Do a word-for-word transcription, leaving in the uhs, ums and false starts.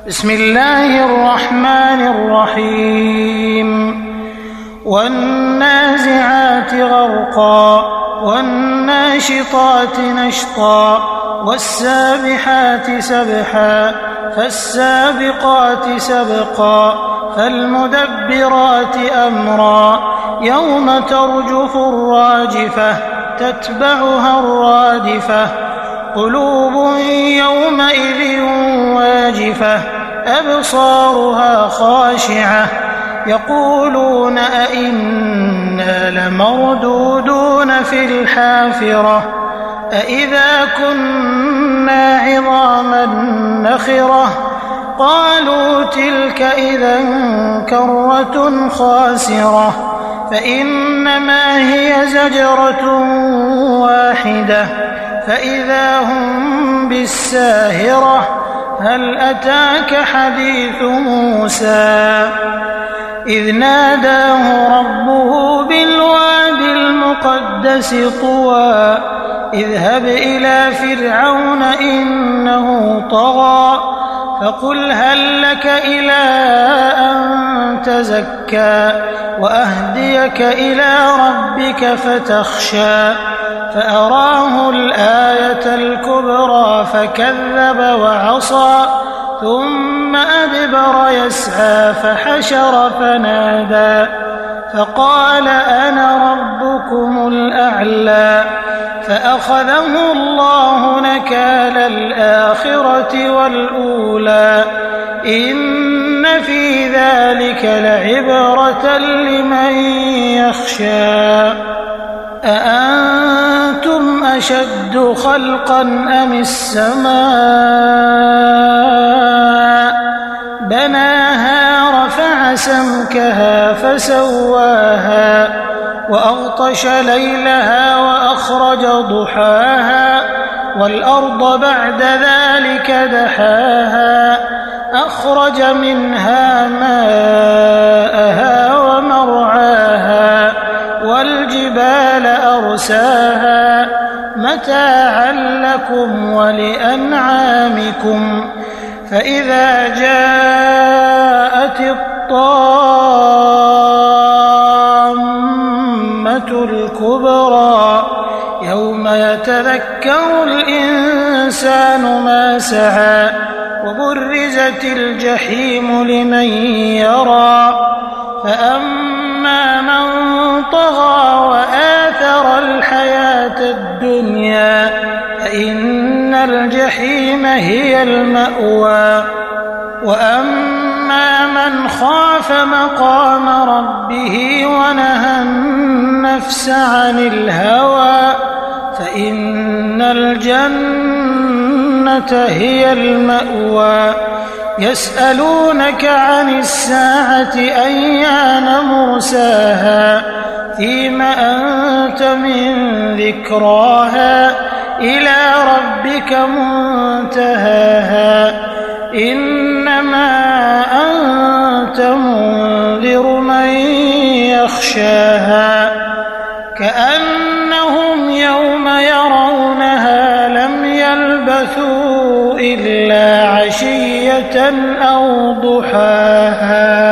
بسم الله الرحمن الرحيم والنازعات غرقا والناشطات نشطا والسابحات سبحا فالسابقات سبقا فالمدبرات أمرا يوم ترجف الراجفة تتبعها الرادفة قلوب يومئذ واجفة أبصارها خاشعة يقولون أئنا لمردودون في الحافرة أئذا كنا عظاما نخرة قالوا تلك إذا كرة خاسرة فإنما هي زجرة واحدة فإذا هم بالساهرة هل أتاك حديث موسى إذ ناداه ربه بالواد المقدس طوى اذهب إلى فرعون إنه طغى فقل هل لك إلى أن تزكى وأهديك إلى ربك فتخشى فأراه الآية الكبرى فكذب وعصى ثم أدبر يسعى فحشر فنادى فقال أنا ربكم الأعلى فأخذه الله نكال الآخرة والأولى إن في ذلك لعبرة لمن يخشى أأنتم أشد خلقا أم السماء بناها رفع سمكها فسواها وأغطش ليلها وأخرج ضحاها والأرض بعد ذلك دحاها أخرج منها ماءها ومرعاها والجبال أرساها متاعا لكم ولأنعامكم فإذا جاءت الطامة الكبرى يوم يتذكر الإنسان ما سعى وبرزت الجحيم لمن يرى فأما من طغى وآثر الحياة الدنيا فإن الجحيم هي المأوى وأما من خاف مقام ربه ونهى النفس عن الهوى فإن الجنة هي المأوى يسألونك عن الساعة أيان مرساها فيم أنت من ذكراها إلى ربك منتهاها إنما أنت منذر من يخشاها كأنهم يوم يرونها لم يلبثوا إلا عشية أو ضحاها.